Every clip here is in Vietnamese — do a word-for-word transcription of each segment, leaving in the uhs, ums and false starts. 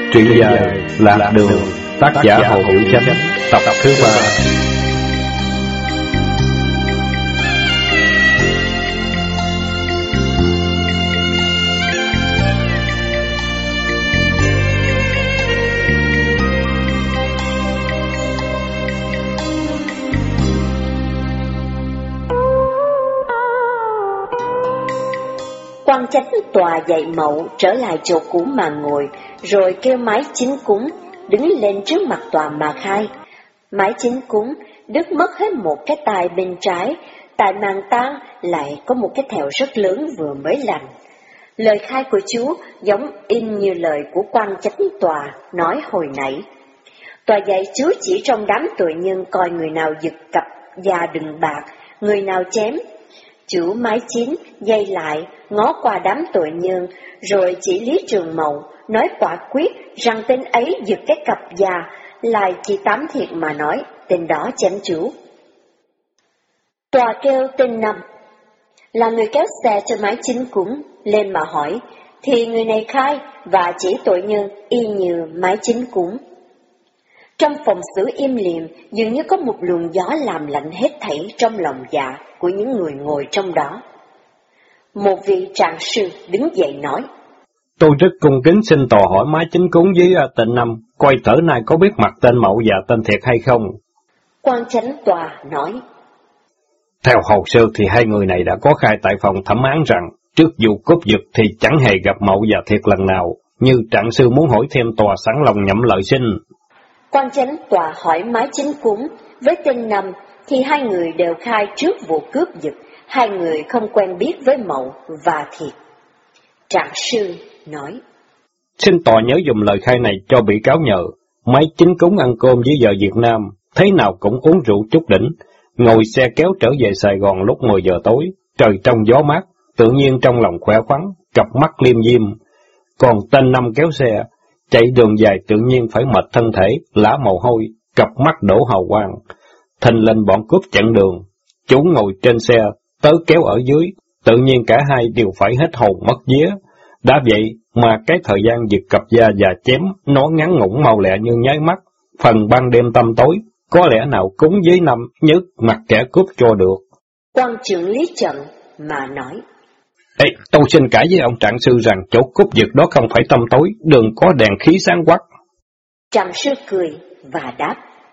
Truyện dài Lạc Đường, tác giả Hồ Hữu Chánh, tập thứ ba. Quan chánh tòa dậy Mậu trở lại chỗ cũ mà ngồi, rồi kêu Mái Chính Cúng đứng lên trước mặt tòa mà khai. Mái Chính Cúng đứt mất hết một cái tai bên trái, tại màng tang lại có một cái thẹo rất lớn vừa mới lành. Lời khai của chú giống in như lời của quan chánh tòa nói hồi nãy. Tòa dạy chú chỉ trong đám tội nhân coi người nào giật cặp da đừng bạc, người nào chém. Chú Mái Chín dây lại, ngó qua đám tội nhân, rồi chỉ Lý Trường Mậu, nói quả quyết rằng tên ấy giật cái cặp da, lại chỉ Tám Thiệt mà nói, tên đó chém chú. Tòa kêu tên Năm, là người kéo xe cho Mái Chín Cúng, lên mà hỏi, thì người này khai và chỉ tội nhân y như Mái Chín Cúng. Trong phòng xử im lìm, dường như có một luồng gió làm lạnh hết thảy trong lòng dạ của những người ngồi trong đó. Một vị trạng sư đứng dậy nói, tôi rất cung kính xin tòa hỏi Mái Chính Cúng với tên Năm, coi tở này có biết mặt tên Mậu và tên Thiệt hay không? Quan chánh tòa nói, theo hồ sơ thì hai người này đã có khai tại phòng thẩm án rằng, trước vụ cướp giật thì chẳng hề gặp Mậu và Thiệt lần nào, như trạng sư muốn hỏi thêm tòa sẵn lòng nhậm lời xin. Quan chánh tòa hỏi Mái Chính Cúng với tên Năm, thì hai người đều khai trước vụ cướp giật, hai người không quen biết với Mậu và Thiệt. Trạng sư nói, xin tòa nhớ dùng lời khai này cho bị cáo nhờ. Mái Chính Cúng ăn cơm với giờ Việt Nam, thế nào cũng uống rượu chút đỉnh, ngồi xe kéo trở về Sài Gòn lúc mười giờ tối, trời trong gió mát, tự nhiên trong lòng khỏe khoắn, cặp mắt liêm diêm. Còn tên Năm kéo xe, chạy đường dài tự nhiên phải mệt thân thể, lã mồ hôi, cặp mắt đổ hào quang. Thình lình bọn cướp chặn đường, chúng ngồi trên xe, tớ kéo ở dưới, tự nhiên cả hai đều phải hết hồn mất vía. Đã vậy mà cái thời gian giật cặp da và chém nó ngắn ngủn mau lẹ như nháy mắt, phần ban đêm tăm tối, có lẽ nào cúng với Năm nhức mặt kẻ cướp cho được. Quan trưởng Lý Trận mà nói, Ê, tôi xin cãi với ông trạng sư rằng chỗ cướp giật đó không phải tăm tối, đường có đèn khí sáng quắc. Trạng sư cười và đáp,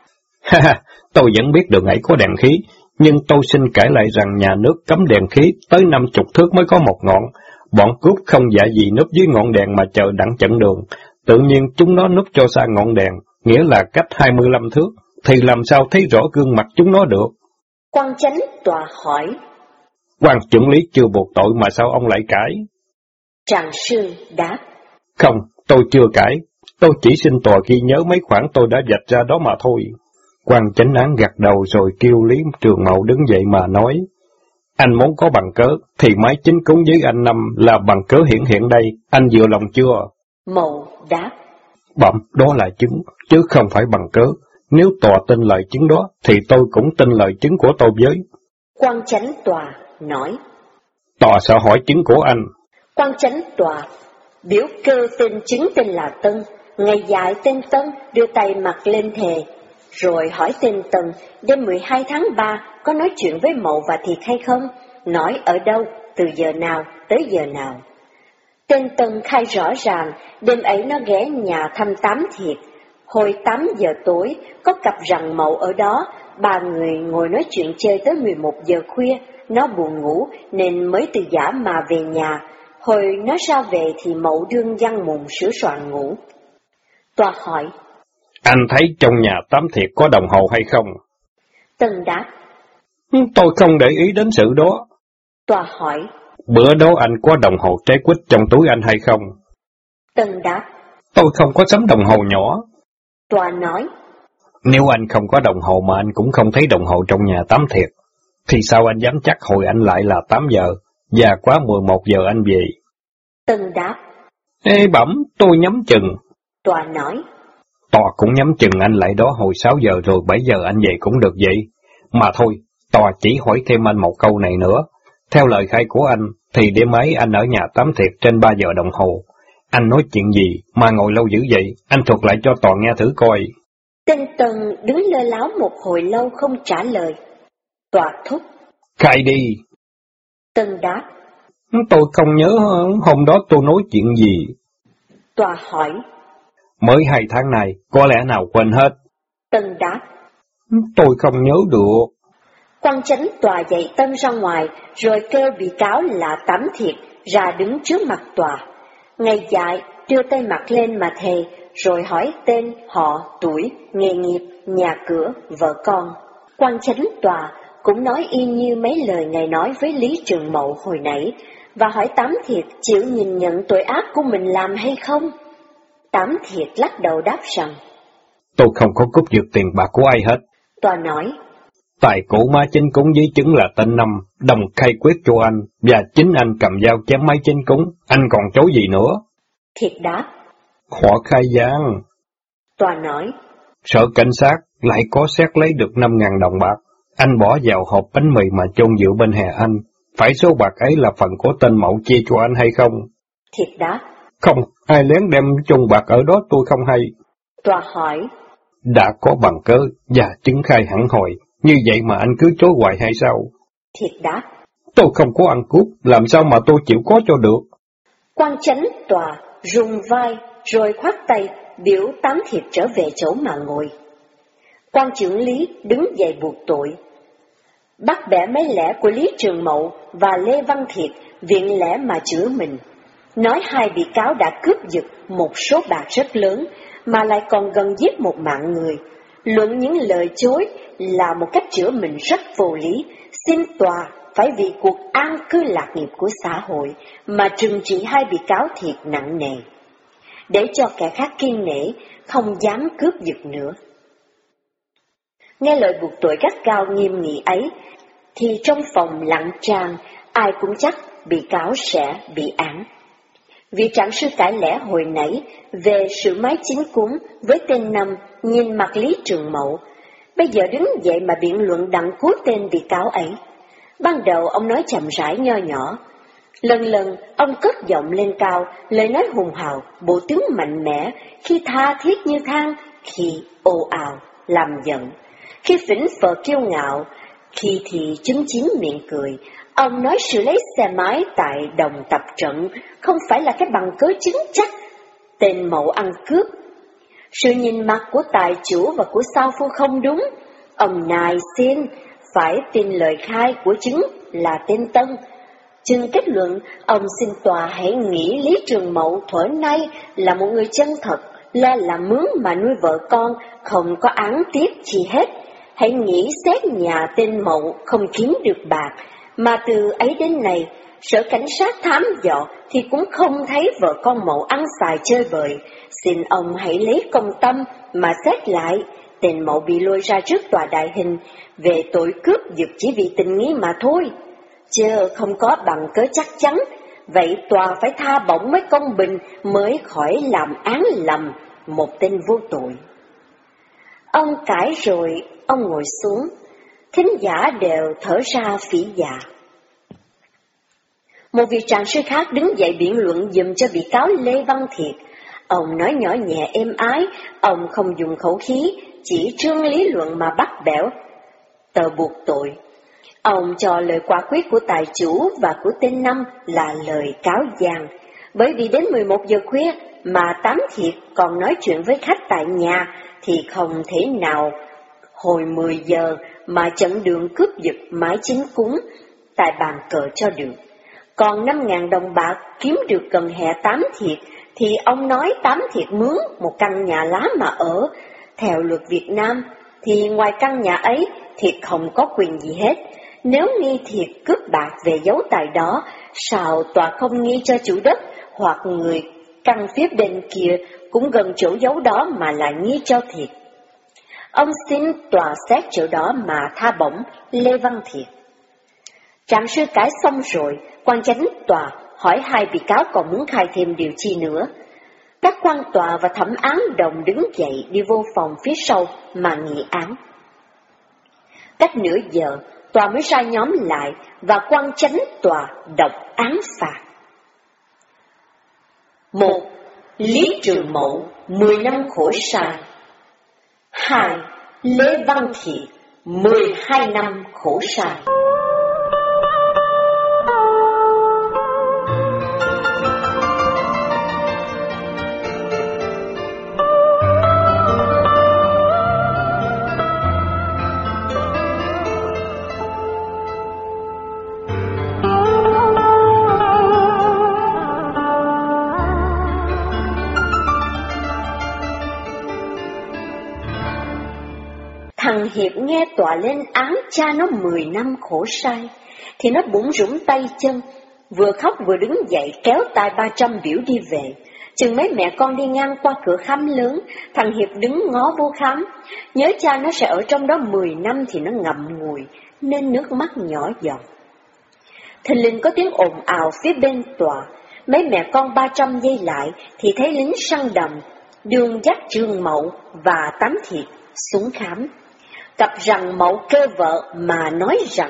Ha ha, tôi vẫn biết đường ấy có đèn khí, nhưng tôi xin cãi lại rằng nhà nước cấm đèn khí tới năm chục thước mới có một ngọn. Bọn cướp không dạ gì núp dưới ngọn đèn mà chờ đặng chặn đường, tự nhiên chúng nó núp cho xa ngọn đèn, nghĩa là cách hai mươi lăm thước, thì làm sao thấy rõ gương mặt chúng nó được? Quan chánh tòa hỏi, Quan trưởng lý chưa buộc tội mà sao ông lại cãi? Trạng sư đáp, Không, tôi chưa cãi, tôi chỉ xin tòa ghi nhớ mấy khoản tôi đã vạch ra đó mà thôi. Quan chánh án gật đầu rồi kêu Lý Trường Mậu đứng dậy mà nói, anh muốn có bằng cớ, thì Mái Chính Cúng với anh Năm là bằng cớ hiện hiện đây, anh vừa lòng chưa? Mậu đáp, Bẩm, đó là chứng, chứ không phải bằng cớ. Nếu tòa tin lời chứng đó, thì tôi cũng tin lời chứng của tôi với. Quan chánh tòa nói, Tòa sẽ hỏi chứng của anh. Quan chánh tòa biểu kêu tên chứng tên là Tân, ngày dạy tên Tân đưa tay mặt lên thề, rồi hỏi tên Tân đêm mười hai tháng ba có nói chuyện với Mậu và Thiệt hay không, nói ở đâu, từ giờ nào tới giờ nào. Tên Tân khai rõ ràng đêm ấy nó ghé nhà thăm Tám Thiệt, hồi tám giờ tối có cặp rằng Mậu ở đó, ba người ngồi nói chuyện chơi tới mười một giờ khuya, nó buồn ngủ nên mới từ giả mà về nhà, hồi nó ra về thì Mậu đương văn mùng sửa soạn ngủ. Tòa hỏi, Anh thấy trong nhà Tám Thiệt có đồng hồ hay không? Tân đáp, Tôi không để ý đến sự đó. Tòa hỏi, Bữa đó anh có đồng hồ trái quýt trong túi anh hay không? Tân đáp, Tôi không có sắm đồng hồ nhỏ. Tòa nói, Nếu anh không có đồng hồ mà anh cũng không thấy đồng hồ trong nhà Tám Thiệt, thì sao anh dám chắc hồi anh lại là tám giờ, và quá mười một giờ anh về? Tân đáp, Ê bẩm, tôi nhắm chừng. Tòa nói, Tòa cũng nhắm chừng anh lại đó hồi sáu giờ rồi bảy giờ anh về cũng được vậy. Mà thôi, tòa chỉ hỏi thêm anh một câu này nữa. Theo lời khai của anh, thì đêm ấy anh ở nhà Tám Thiệt trên ba giờ đồng hồ. Anh nói chuyện gì mà ngồi lâu dữ vậy? Anh thuật lại cho tòa nghe thử coi. Tên Tân đứng lơ láo một hồi lâu không trả lời. Tòa thúc. Khai đi. Tân đáp. Tôi không nhớ hôm đó tôi nói chuyện gì. Tòa hỏi. Mới hai tháng này, có lẽ nào quên hết. Tân đáp. Tôi không nhớ được. Quan chánh tòa dạy Tân ra ngoài, rồi kêu bị cáo là Tám Thiệt ra đứng trước mặt tòa. Ngày dại đưa tay mặt lên mà thề, rồi hỏi tên, họ, tuổi, nghề nghiệp, nhà cửa, vợ con. Quan chánh tòa cũng nói y như mấy lời Ngài nói với Lý Trường Mậu hồi nãy, và hỏi Tám Thiệt chịu nhìn nhận tội ác của mình làm hay không. Tám Thiệt lắc đầu đáp rằng, tôi không có cướp giật tiền bạc của ai hết. Tòa nói, Tài cổ má chính cúng với chứng là tên Năm, đồng khai quyết cho anh, và chính anh cầm dao chém máy chính cúng, anh còn chối gì nữa? Thiệt đáp, Họ khai gian. Tòa nói, Sở cảnh sát lại có xét lấy được năm ngàn đồng bạc, anh bỏ vào hộp bánh mì mà chôn giữa bên hè anh, phải số bạc ấy là phần của tên Mậu chia cho anh hay không? Thiệt đáp, Không, ai lén đem chôn bạc ở đó tôi không hay. Tòa hỏi, Đã có bằng cớ và chứng khai hẳn hồi, như vậy mà anh cứ chối hoài hay sao? Thiệt đáp, Tôi không có ăn cướp, làm sao mà tôi chịu có cho được? Quan chánh tòa rung vai rồi khoát tay biểu Tám Thiệt trở về chỗ mà ngồi. Quan trưởng lý đứng dậy buộc tội. Bắt bẻ mấy lẽ của Lý Trường Mậu và Lê Văn Thiệt viện lẽ mà chữa mình. Nói hai bị cáo đã cướp giật một số bạc rất lớn mà lại còn gần giết một mạng người. Luận những lời chối là một cách chữa mình rất vô lý, xin tòa phải vì cuộc an cư lạc nghiệp của xã hội mà trừng trị hai bị cáo thiệt nặng nề, để cho kẻ khác kiêng nể, không dám cướp giật nữa. Nghe lời buộc tội gắt gao nghiêm nghị ấy, thì trong phòng lặng tràn, ai cũng chắc bị cáo sẽ bị án. Vị trạng sư cãi lẽ hồi nãy về sự mái chính cúng với tên Năm nhìn mặt Lý Trường Mậu, bây giờ đứng dậy mà biện luận đặng cứu tên bị cáo ấy. Ban đầu ông nói chậm rãi nho nhỏ, lần lần ông cất giọng lên cao, lời nói hùng hào, bộ tướng mạnh mẽ, khi tha thiết như than, khi ồ ào, làm giận, khi phỉnh phờ kiêu ngạo, khi thì chúm chím miệng cười. Ông nói sự lấy xe máy tại đồng tập trận không phải là cái bằng cớ chứng chắc tên Mậu ăn cướp. Sự nhìn mặt của tài chủ và của sao phu không đúng. Ông nài xin phải tin lời khai của chứng là tên Tân. Chừng kết luận, ông xin tòa hãy nghĩ Lý Trường Mậu thuở nay là một người chân thật, lo làm mướn mà nuôi vợ con, không có án tiếc gì hết. Hãy nghĩ xét nhà tên Mậu không kiếm được bạc, mà từ ấy đến nay, sở cảnh sát thám dò thì cũng không thấy vợ con Mậu ăn xài chơi bời. Xin ông hãy lấy công tâm mà xét lại, tên Mậu bị lôi ra trước tòa đại hình về tội cướp giật chỉ vì tình nghi mà thôi, chứ không có bằng cớ chắc chắn. Vậy tòa phải tha bổng mới công bình, mới khỏi làm án lầm một tên vô tội. Ông cãi rồi, ông ngồi xuống, thính giả đều thở ra phỉ dạ. Một vị trạng sư khác đứng dậy biện luận giùm cho bị cáo Lê Văn Thiệt. Ông nói nhỏ nhẹ êm ái, ông không dùng khẩu khí, chỉ trương lý luận mà bắt bẽo tờ buộc tội. Ông cho lời quả quyết của tài chủ và của tên Năm là lời cáo giang, bởi vì đến mười một giờ khuya mà Tám Thiệt còn nói chuyện với khách tại nhà thì không thể nào hồi mười giờ mà chặn đường cướp giật mái chính cúng tại bàn cờ cho được. Còn năm ngàn đồng bạc kiếm được gần hè Tám Thiệt thì ông nói Tám Thiệt mướn một căn nhà lá mà ở. Theo luật Việt Nam thì ngoài căn nhà ấy Thiệt không có quyền gì hết. Nếu nghi Thiệt cướp bạc về giấu tại đó, sao tòa không nghi cho chủ đất hoặc người căn phía bên kia cũng gần chỗ giấu đó mà lại nghi cho Thiệt? Ông xin tòa xét chỗ đó mà tha bổng Lê Văn Thiệt. Trạng sư cãi xong rồi, quan chánh tòa hỏi hai bị cáo còn muốn khai thêm điều chi nữa. Các quan tòa và thẩm án đồng đứng dậy đi vô phòng phía sau mà nghị án. Cách nửa giờ, tòa mới ra nhóm lại và quan chánh tòa đọc án phạt. Một, Lý Trường Mậu, mười năm khổ sai. Hai, Lê Văn Thiệt, mười hai năm khổ sai. Thằng Hiệp nghe tòa lên án cha nó mười năm khổ sai, thì nó bủn rủn tay chân, vừa khóc vừa đứng dậy kéo tay ba trăm biểu đi về. Chừng mấy mẹ con đi ngang qua cửa khám lớn, thằng Hiệp đứng ngó vô khám, nhớ cha nó sẽ ở trong đó mười năm thì nó ngậm ngùi, nên nước mắt nhỏ giọt. Thình lình có tiếng ồn ào phía bên tòa, mấy mẹ con ba trăm giây lại thì thấy lính săn đầm, Đường dắt Trường Mậu và Tám Thiệt xuống khám. Cặp rằng Mậu kêu vợ mà nói rằng: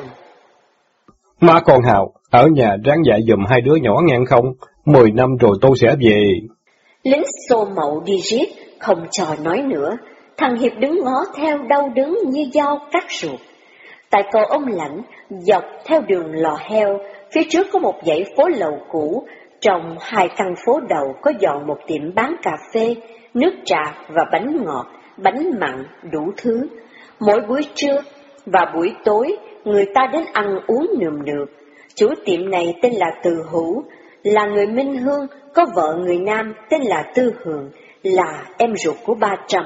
Má con Hào, ở nhà ráng dạy giùm hai đứa nhỏ ngang không, mười năm rồi tôi sẽ về. Lính xô Mậu đi riết, không trò nói nữa. Thằng Hiệp đứng ngó theo đau đớn như dao cắt ruột. Tại cầu Ông Lãnh, dọc theo đường Lò Heo, phía trước có một dãy phố lầu cũ, trong hai căn phố đầu có dọn một tiệm bán cà phê, nước trà và bánh ngọt, bánh mặn, đủ thứ. Mỗi buổi trưa và buổi tối, người ta đến ăn uống nườm nượp. Chủ tiệm này tên là Từ Hữu, là người Minh Hương, có vợ người Nam tên là Tư Hường, là em ruột của ba Trâm.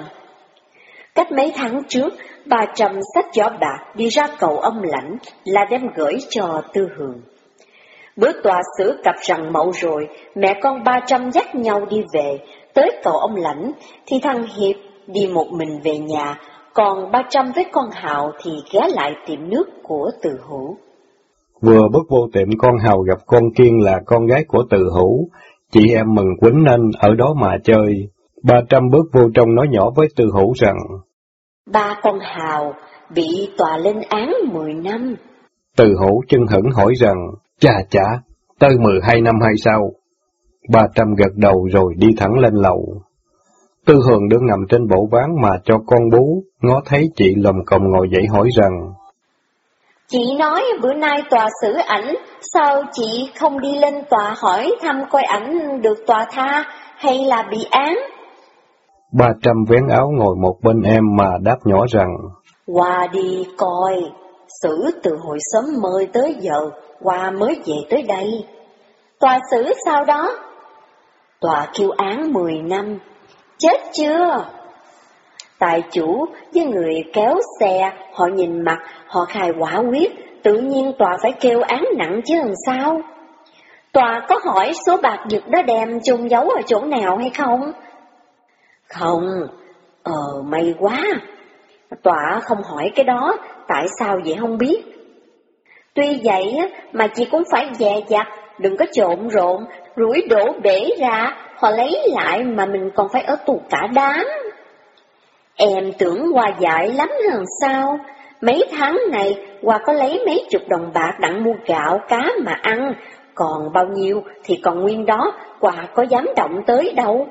Cách mấy tháng trước, ba Trâm xách giỏ bạc đi ra cầu Ông Lãnh là đem gửi cho Tư Hường. Bữa tòa xử cặp rằng Mậu rồi, mẹ con ba Trâm dắt nhau đi về, tới cầu Ông Lãnh thì thằng Hiệp đi một mình về nhà, còn ba Trâm với con Hào thì ghé lại tiệm nước của Từ Hữu. Vừa bước vô tiệm, con Hào gặp con Kiên là con gái của Từ Hữu, chị em mừng quýnh nên ở đó mà chơi. Ba Trâm bước vô trong nói nhỏ với Từ Hữu rằng: Ba con Hào bị tòa lên án mười năm. Từ Hữu chân hững hỏi rằng: Chà chà, tới mười hai năm hay sao? Ba Trâm gật đầu rồi đi thẳng lên lầu. Tư Hường đứng nằm trên bộ ván mà cho con bú, ngó thấy chị lồm cồm ngồi dậy hỏi rằng: Chị nói bữa nay tòa xử ảnh, sao chị không đi lên tòa hỏi thăm coi ảnh được tòa tha hay là bị án? Ba Trâm vén áo ngồi một bên em mà đáp nhỏ rằng: Qua đi coi, xử từ hồi sớm mời tới giờ, qua mới về tới đây. Tòa xử sao đó? Tòa kêu án mười năm. Chết chưa? Tài chủ với người kéo xe, họ nhìn mặt, họ khai quả quyết, tự nhiên tòa phải kêu án nặng chứ làm sao? Tòa có hỏi số bạc giật đó đem chôn giấu ở chỗ nào hay không? Không, ờ may quá. Tòa không hỏi cái đó, tại sao vậy không biết. Tuy vậy mà chị cũng phải dè dặt, đừng có trộn rộn, rủi đổ bể ra, họ lấy lại mà mình còn phải ở tù cả đám. Em tưởng Hoa dại lắm hơn sao? Mấy tháng này Hoa có lấy mấy chục đồng bạc đặng mua gạo cá mà ăn, còn bao nhiêu thì còn nguyên đó, Hoa có dám động tới đâu.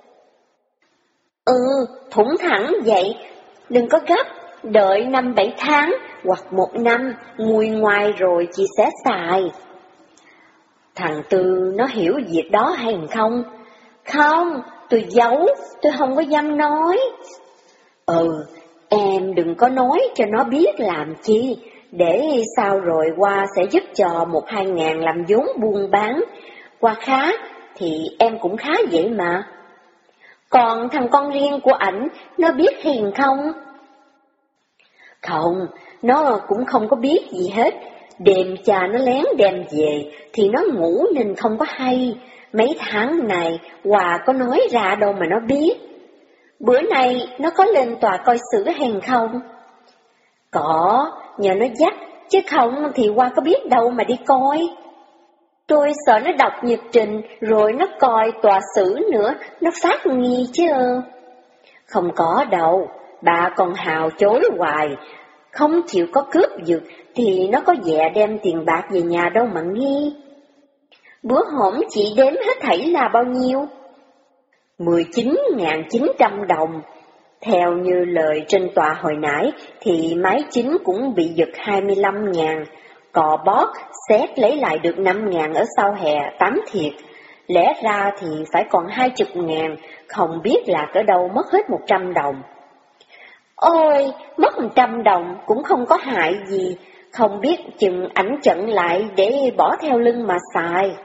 Ừ, thủng thẳng vậy, đừng có gấp, đợi năm bảy tháng hoặc một năm, nguôi ngoài rồi chị sẽ xài. Thằng Tư nó hiểu việc đó hay không? Không, tôi giấu, tôi không có dám nói. Ừ, em đừng có nói cho nó biết làm chi, để sau rồi Hoa sẽ giúp cho một hai ngàn làm vốn buôn bán. Hoa khá thì em cũng khá vậy mà. Còn thằng con riêng của ảnh, nó biết hiền không? Không, nó cũng không có biết gì hết. Đêm cha nó lén đem về thì nó ngủ nên không có hay. Mấy tháng này Hòa có nói ra đâu mà nó biết. Bữa nay nó có lên tòa coi xử hèn không? Có, nhờ nó dắt, chứ không thì Hoa có biết đâu mà đi coi. Tôi sợ nó đọc nhật trình rồi nó coi tòa xử nữa, nó phát nghi chứ. Không có đâu, bà con Hào chối hoài, không chịu có cướp giật thì nó có dè đem tiền bạc về nhà đâu mà nghi. Bữa hổm chị đếm hết thảy là bao nhiêu? mười chín nghìn chín trăm đồng. Theo như lời trên tòa hồi nãy thì máy chính cũng bị giật hai mươi lăm nghìn, cò bót xét lấy lại được năm nghìn ở sau hè tám thiệt. Lẽ ra thì phải còn hai mươi nghìn, không biết là ở đâu mất hết một trăm đồng. Ôi, mất một trăm đồng cũng không có hại gì, không biết chừng ảnh chận lại để bỏ theo lưng mà xài.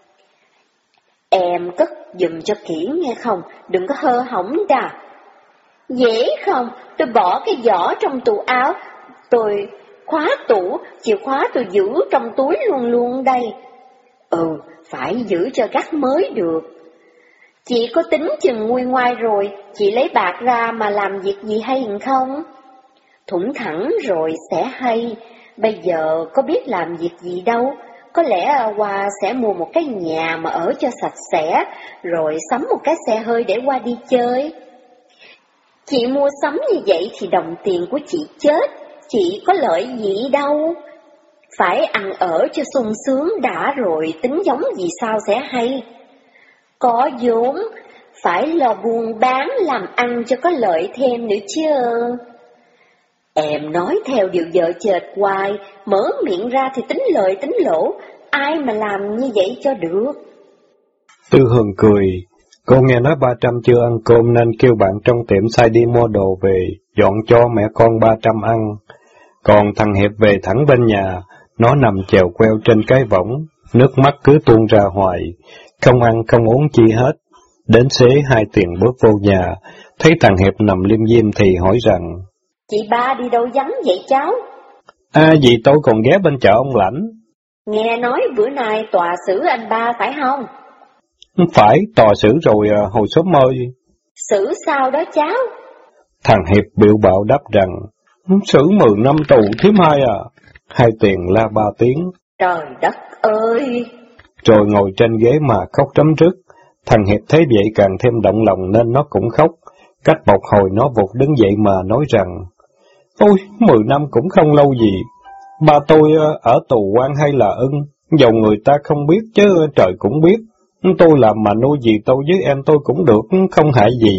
Em cất giùm cho kỹ nghe không, đừng có hơ hỏng đà. Dễ không, tôi bỏ cái giỏ trong tủ áo, tôi khóa tủ, chìa khóa tôi giữ trong túi luôn luôn đây. Ừ, phải giữ cho gắt mới được. Chị có tính chừng nguôi ngoai rồi, chị lấy bạc ra mà làm việc gì hay không? Thủng thẳng rồi sẽ hay, bây giờ có biết làm việc gì đâu. Có lẽ Hoa sẽ mua một cái nhà mà ở cho sạch sẽ, rồi sắm một cái xe hơi để Hoa đi chơi. Chị mua sắm như vậy thì đồng tiền của chị chết, chị có lợi gì đâu. Phải ăn ở cho sung sướng đã rồi tính giống gì sao sẽ hay. Có vốn, phải lo buôn bán làm ăn cho có lợi thêm nữa chứ. Em nói theo điều vợ chệt hoài, mở miệng ra thì tính lợi tính lỗ, ai mà làm như vậy cho được. Tư Hường cười, cô nghe nói ba trăm chưa ăn cơm nên kêu bạn trong tiệm sai đi mua đồ về, dọn cho mẹ con ba trăm ăn. Còn thằng Hiệp về thẳng bên nhà, nó nằm chèo queo trên cái võng, nước mắt cứ tuôn ra hoài, không ăn không uống chi hết. Đến xế hai tiền bước vô nhà, thấy thằng Hiệp nằm liêm diêm thì hỏi rằng, Chị ba đi đâu vắng vậy cháu? À vì tôi còn ghé bên chợ ông Lãnh. Nghe nói bữa nay tòa xử anh ba phải không? Phải, tòa xử rồi à, hồi sớm ơi. Xử sao đó cháu? Thằng Hiệp biểu bạo đáp rằng, xử mười năm tù thím hai à. Hai tiền la ba tiếng. Trời đất ơi! Rồi ngồi trên ghế mà khóc rấm rứt. Thằng Hiệp thấy vậy càng thêm động lòng nên nó cũng khóc. Cách một hồi nó vụt đứng dậy mà nói rằng, ôi, mười năm cũng không lâu gì. Ba tôi ở tù quan hay là ưng, dầu người ta không biết chứ trời cũng biết. Tôi làm mà nuôi gì tôi với em tôi cũng được, không hại gì.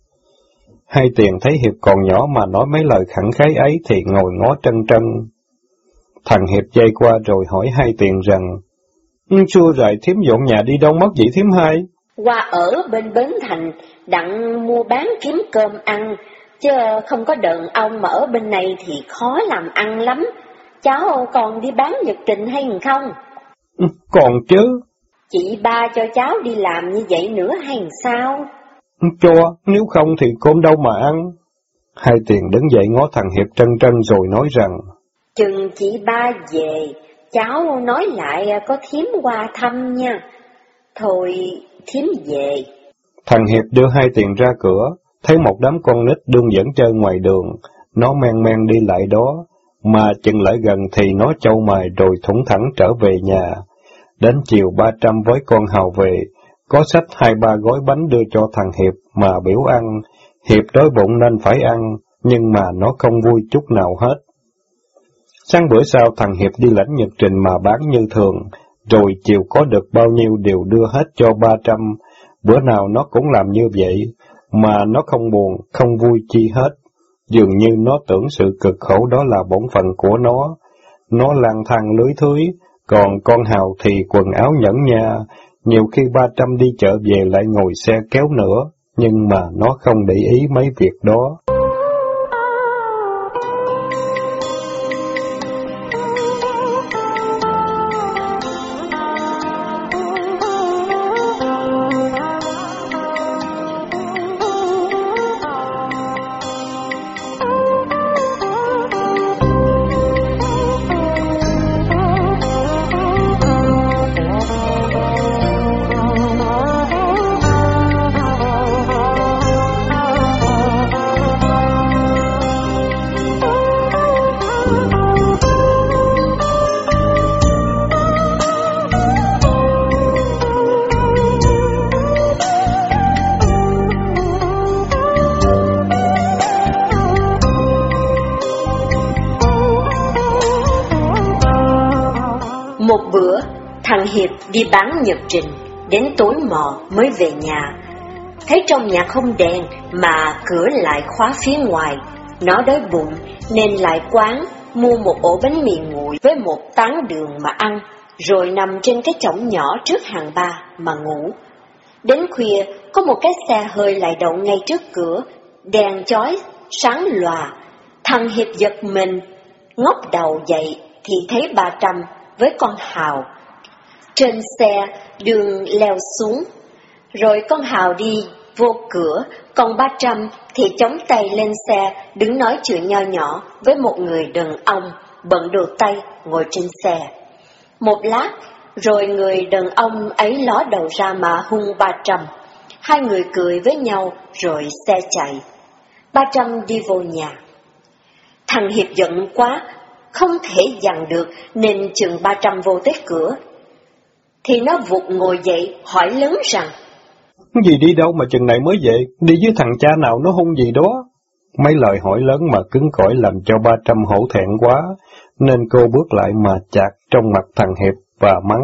Hai tiền thấy Hiệp còn nhỏ mà nói mấy lời khẳng khái ấy thì ngồi ngó trân trân. Thằng Hiệp dây qua rồi hỏi hai tiền rằng, xưa rồi thím dọn nhà đi đâu mất vậy thím hai? Qua ở bên Bến Thành, đặng mua bán kiếm cơm ăn, chứ không có đàn ông mà ở bên này thì khó làm ăn lắm. Cháu còn đi bán nhật trình hay không? Còn chứ. Chị ba cho cháu đi làm như vậy nữa hay sao? Cho, nếu không thì cơm đâu mà ăn. Hai tiền đứng dậy ngó thằng Hiệp trân trân rồi nói rằng, chừng chị ba về, cháu nói lại có thím qua thăm nha. Thôi, thím về. Thằng Hiệp đưa hai tiền ra cửa, thấy một đám con nít đương dẫn chơi ngoài đường, nó men men đi lại đó, mà chừng lại gần thì nó chau mày rồi thủng thẳng trở về nhà. Đến chiều ba trăm với con Hào về, có xách hai ba gói bánh đưa cho thằng Hiệp mà biểu ăn. Hiệp đói bụng nên phải ăn, nhưng mà nó không vui chút nào hết. Sáng bữa sau thằng Hiệp đi lãnh nhật trình mà bán như thường, rồi chiều có được bao nhiêu đều đưa hết cho ba trăm. Bữa nào nó cũng làm như vậy, mà nó không buồn, không vui chi hết. Dường như nó tưởng sự cực khổ đó là bổn phận của nó. Nó lang thang lưới thưới, còn con Hào thì quần áo nhẫn nha. Nhiều khi ba trăm đi chợ về lại ngồi xe kéo nữa, nhưng mà nó không để ý mấy việc đó. Một bữa, thằng Hiệp đi bán nhật trình, đến tối mò mới về nhà. thấy trong nhà không đèn mà cửa lại khóa phía ngoài. Nó đói bụng nên lại quán mua một ổ bánh mì nguội với một tán đường mà ăn, rồi nằm trên cái chõng nhỏ trước hàng ba mà ngủ. Đến khuya, có một cái xe hơi lại đậu ngay trước cửa, đèn chói, sáng lòa. Thằng Hiệp giật mình, ngóc đầu dậy thì thấy bà Trâm với con Hào. Trên xe, đường leo xuống, rồi con Hào đi vô cửa, còn ba Trâm thì chống tay lên xe, đứng nói chuyện nho nhỏ với một người đàn ông bận đồ tây ngồi trên xe. Một lát, rồi người đàn ông ấy ló đầu ra mà hung ba Trâm. Hai người cười với nhau, rồi xe chạy. Ba Trâm đi vô nhà. Thằng Hiệp giận quá, không thể dằn được, nên chừng ba Trâm vô tới cửa, thì nó vụt ngồi dậy, hỏi lớn rằng: Gì đi đâu mà chừng này mới về, đi với thằng cha nào nó hung gì đó? Mấy lời hỏi lớn mà cứng cỏi làm cho ba Trâm hổ thẹn quá, nên cô bước lại mà chạc trong mặt thằng Hiệp và mắng: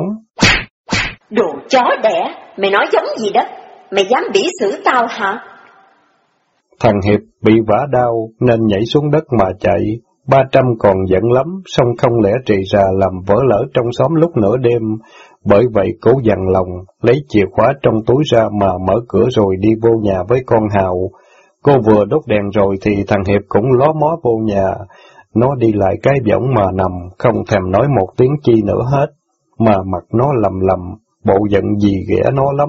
Đồ chó đẻ, mày nói giống gì đó, mày dám bỉ xử tao hả? Thằng Hiệp bị vả đau nên nhảy xuống đất mà chạy. Ba Trâm còn giận lắm, song không lẽ trì ra làm vỡ lỡ trong xóm lúc nửa đêm. Bởi vậy cố dằn lòng, lấy chìa khóa trong túi ra mà mở cửa rồi đi vô nhà với con Hào. Cô vừa đốt đèn rồi thì thằng Hiệp cũng ló mó vô nhà. Nó đi lại cái võng mà nằm, không thèm nói một tiếng chi nữa hết, mà mặt nó lầm lầm, bộ giận gì ghẻ nó lắm.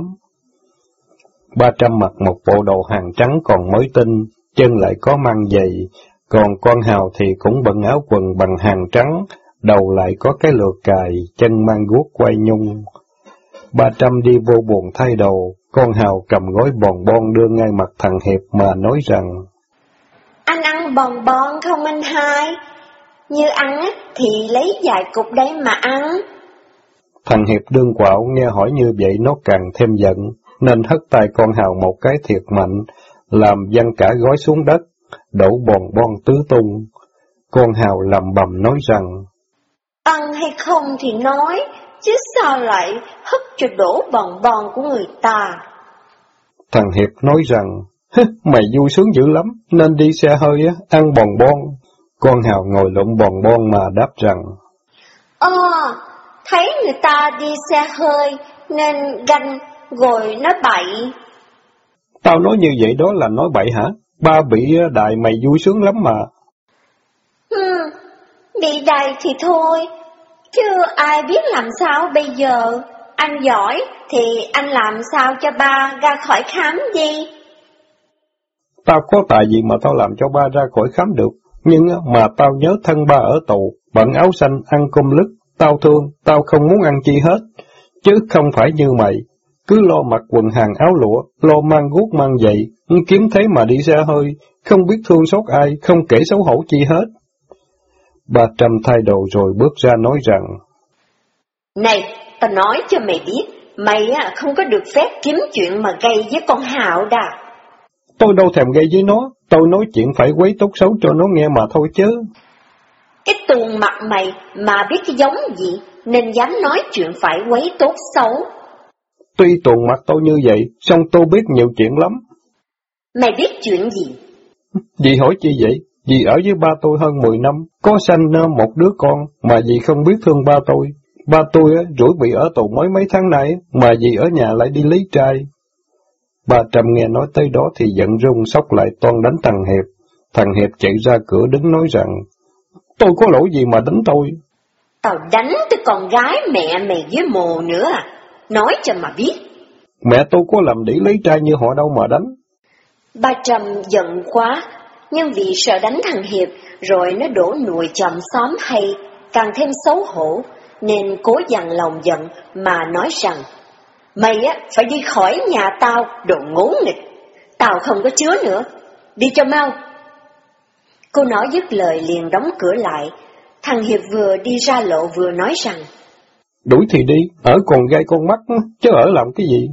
Ba Trâm mặc một bộ đồ hàng trắng còn mới tinh, chân lại có mang giày, còn con Hào thì cũng bận áo quần bằng hàng trắng, đầu lại có cái lược cài, chân mang guốc quay nhung. Ba Trâm đi vô buồng thay đồ, con Hào cầm gói bòn bon đưa ngay mặt thằng Hiệp mà nói rằng: Anh ăn bòn bon không anh hai? Như ăn thì lấy vài cục đấy mà ăn. Thằng Hiệp đương quạo nghe hỏi như vậy nó càng thêm giận, nên hất tay con Hào một cái thiệt mạnh, làm văng cả gói xuống đất, đổ bòn bon tứ tung. Con Hào lầm bầm nói rằng: Ăn hay không thì nói, chứ sao lại hất cho đổ bòn bon của người ta? Thằng Hiệp nói rằng: Mày vui sướng dữ lắm, nên đi xe hơi á, ăn bòn bon. Con Hào ngồi lụm bòn bon mà đáp rằng: Ờ, thấy người ta đi xe hơi, nên ganh rồi nói bậy. Tao nói như vậy đó là nói bậy hả? Ba bị đại mày vui sướng lắm mà. Ừ, bị đầy thì thôi, chứ ai biết làm sao bây giờ. Anh giỏi thì anh làm sao cho ba ra khỏi khám đi. Tao có tài gì mà tao làm cho ba ra khỏi khám được, nhưng mà tao nhớ thân ba ở tù, bận áo xanh, ăn cơm lứt, tao thương, tao không muốn ăn chi hết, chứ không phải như mày, cứ lo mặc quần hàng áo lụa, lo mang guốc mang giày, kiếm thế mà đi xe hơi, không biết thương xót ai, không kể xấu hổ chi hết. Ba Trâm thay đồ rồi bước ra nói rằng: Này, tao nói cho mày biết, mày á không có được phép kiếm chuyện mà gây với con Hạo đà. Tôi đâu thèm gây với nó, tôi nói chuyện phải quấy tốt xấu cho nó nghe mà thôi chứ. Cái tuồng mặt mày mà biết cái giống gì, nên dám nói chuyện phải quấy tốt xấu. Tuy tuồng mặt tôi như vậy, song tôi biết nhiều chuyện lắm. Mày biết chuyện gì? Dì hỏi chi vậy? Dì ở với ba tôi hơn mười năm, có sanh một đứa con, mà dì không biết thương ba tôi. Ba tôi rủi bị ở tù mới mấy tháng nay, mà dì ở nhà lại đi lấy trai. Ba Trâm nghe nói tới đó thì giận rung xốc lại toan đánh thằng Hiệp. Thằng Hiệp chạy ra cửa đứng nói rằng: Tôi có lỗi gì mà đánh tôi? Tao đánh tới con gái mẹ mày với mồ nữa à? Nói cho mà biết. Mẹ tôi có làm đĩ lấy trai như họ đâu mà đánh. Ba Trâm giận quá, nhưng vì sợ đánh thằng Hiệp rồi nó đổ nùi chòm xóm hay, càng thêm xấu hổ, nên cố dằn lòng giận mà nói rằng: Mày á phải đi khỏi nhà tao, đồ ngố nghịch, tao không có chứa nữa, đi cho mau. Cô nói dứt lời liền đóng cửa lại. Thằng Hiệp vừa đi ra lộ vừa nói rằng: Đuổi thì đi, ở còn gai con mắt, chứ ở làm cái gì?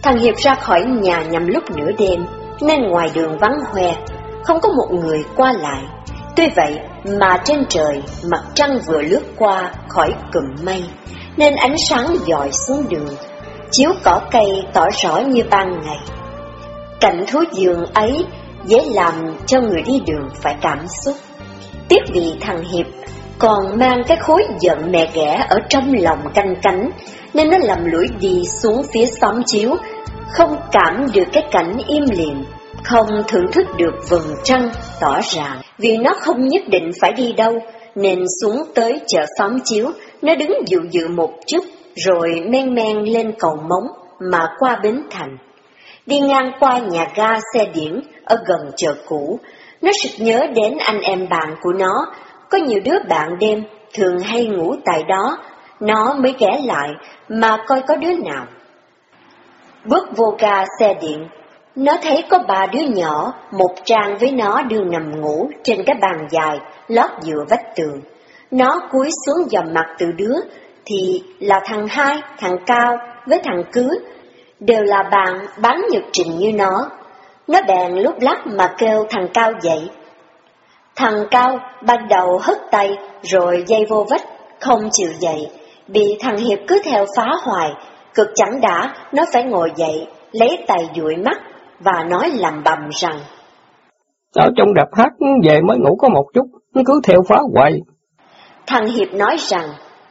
Thằng Hiệp ra khỏi nhà nhằm lúc nửa đêm, nên ngoài đường vắng hoe, không có một người qua lại. Tuy vậy mà trên trời mặt trăng vừa lướt qua khỏi cụm mây, nên ánh sáng dọi xuống đường, chiếu cỏ cây tỏ rõ như ban ngày. Cảnh thú vườn ấy dễ làm cho người đi đường phải cảm xúc. Tiếc vì thằng Hiệp còn mang cái khối giận mẹ ghẻ ở trong lòng canh cánh, nên nó lầm lũi đi xuống phía xóm chiếu, không cảm được cái cảnh im lìm, không thưởng thức được vầng trăng tỏ rạng. Vì nó không nhất định phải đi đâu, nên xuống tới chợ xóm chiếu, nó đứng dự dự một chút, rồi men men lên cầu Móng mà qua Bến Thành. Đi ngang qua nhà ga xe điển ở gần chợ cũ, nó sực nhớ đến anh em bạn của nó. Có nhiều đứa bạn đêm thường hay ngủ tại đó, nó mới ghé lại mà coi có đứa nào. Bước vô ga xe điện, nó thấy có ba đứa nhỏ, một trang với nó đương nằm ngủ trên cái bàn dài lót dựa vách tường. Nó cúi xuống dòm mặt từ đứa thì là thằng Hai, thằng Cao với thằng Cứ, đều là bạn bán nhật trình như nó. Nó bèn lúc lắc mà kêu thằng Cao dậy. Thằng Cao ban đầu hất tay rồi dây vô vách, không chịu dậy, bị thằng Hiệp cứ theo phá hoài. Cực chẳng đã, nó phải ngồi dậy, lấy tay dụi mắt và nói lầm bầm rằng: ở trong đập hát về mới ngủ có một chút, cứ theo phá hoài. Thằng Hiệp nói rằng: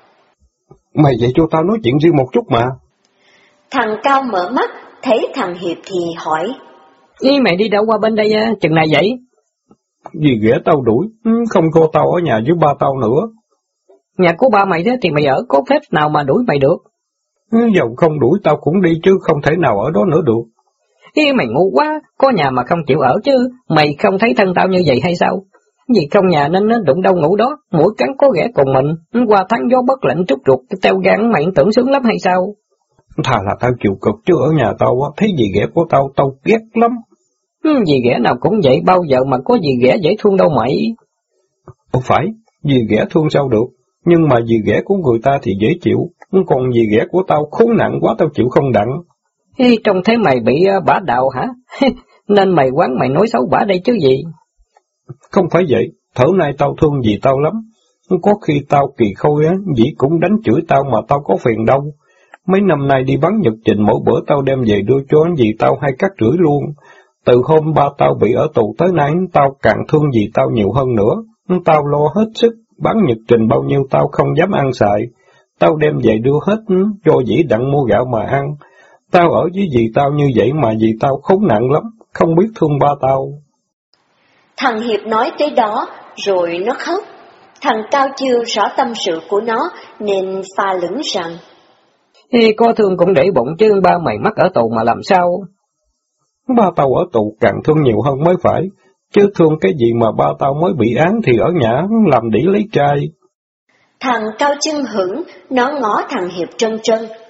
mày dậy cho tao nói chuyện riêng một chút mà. Thằng Cao mở mắt, thấy thằng Hiệp thì hỏi: ý mày đi đâu qua bên đây chừng này vậy? Vì ghẻ tao đuổi, không cho tao ở nhà với ba tao nữa. Nhà của ba mày đó thì mày ở, có phép nào mà đuổi mày được? Dầu không đuổi tao cũng đi chứ không thể nào ở đó nữa được. Ý mày ngu quá, có nhà mà không chịu ở chứ, mày không thấy thân tao như vậy hay sao? Vì không nhà nên nó đụng đâu ngủ đó, mỗi cắn có ghẻ cùng mình, qua tháng gió bất lạnh trút ruột, teo gan mày tưởng sướng lắm hay sao? Thà là tao chịu cực chứ ở nhà tao thấy gì ghẻ của tao, tao ghét lắm. Dì ghẻ nào cũng vậy, bao giờ mà có dì ghẻ dễ thương đâu mày. Không phải, dì ghẻ thương sao được, nhưng mà dì ghẻ của người ta thì dễ chịu, còn dì ghẻ của tao khốn nạn quá tao chịu không đặng. Ê, trông thấy mày bị uh, bả đạo hả? Nên mày quán mày nói xấu bả đây chứ gì? Không phải vậy, thở nay tao thương dì tao lắm, có khi tao kỳ khôi á, dì cũng đánh chửi tao mà tao có phiền đâu. Mấy năm nay đi bắn nhật trình mỗi bữa tao đem về đưa cho dì tao hay cắt rưỡi luôn. Từ hôm ba tao bị ở tù tới nay, tao càng thương dì tao nhiều hơn nữa. Tao lo hết sức, bán nhật trình bao nhiêu tao không dám ăn xài. Tao đem về đưa hết, cho dì đặng mua gạo mà ăn. Tao ở với dì tao như vậy mà dì tao khốn nạn lắm, không biết thương ba tao. Thằng Hiệp nói tới đó, rồi nó khóc. Thằng Cao chưa rõ tâm sự của nó, nên pha lửng rằng: Ê, có thương cũng để bụng chứ, ba mày mắc ở tù mà làm sao? Ba tao ở tù càng thương nhiều hơn mới phải, chứ thương cái gì mà ba tao mới bị án thì ở nhà làm đĩ lấy trai. Thằng Cao chưng hửng, nó ngó thằng Hiệp trân trân,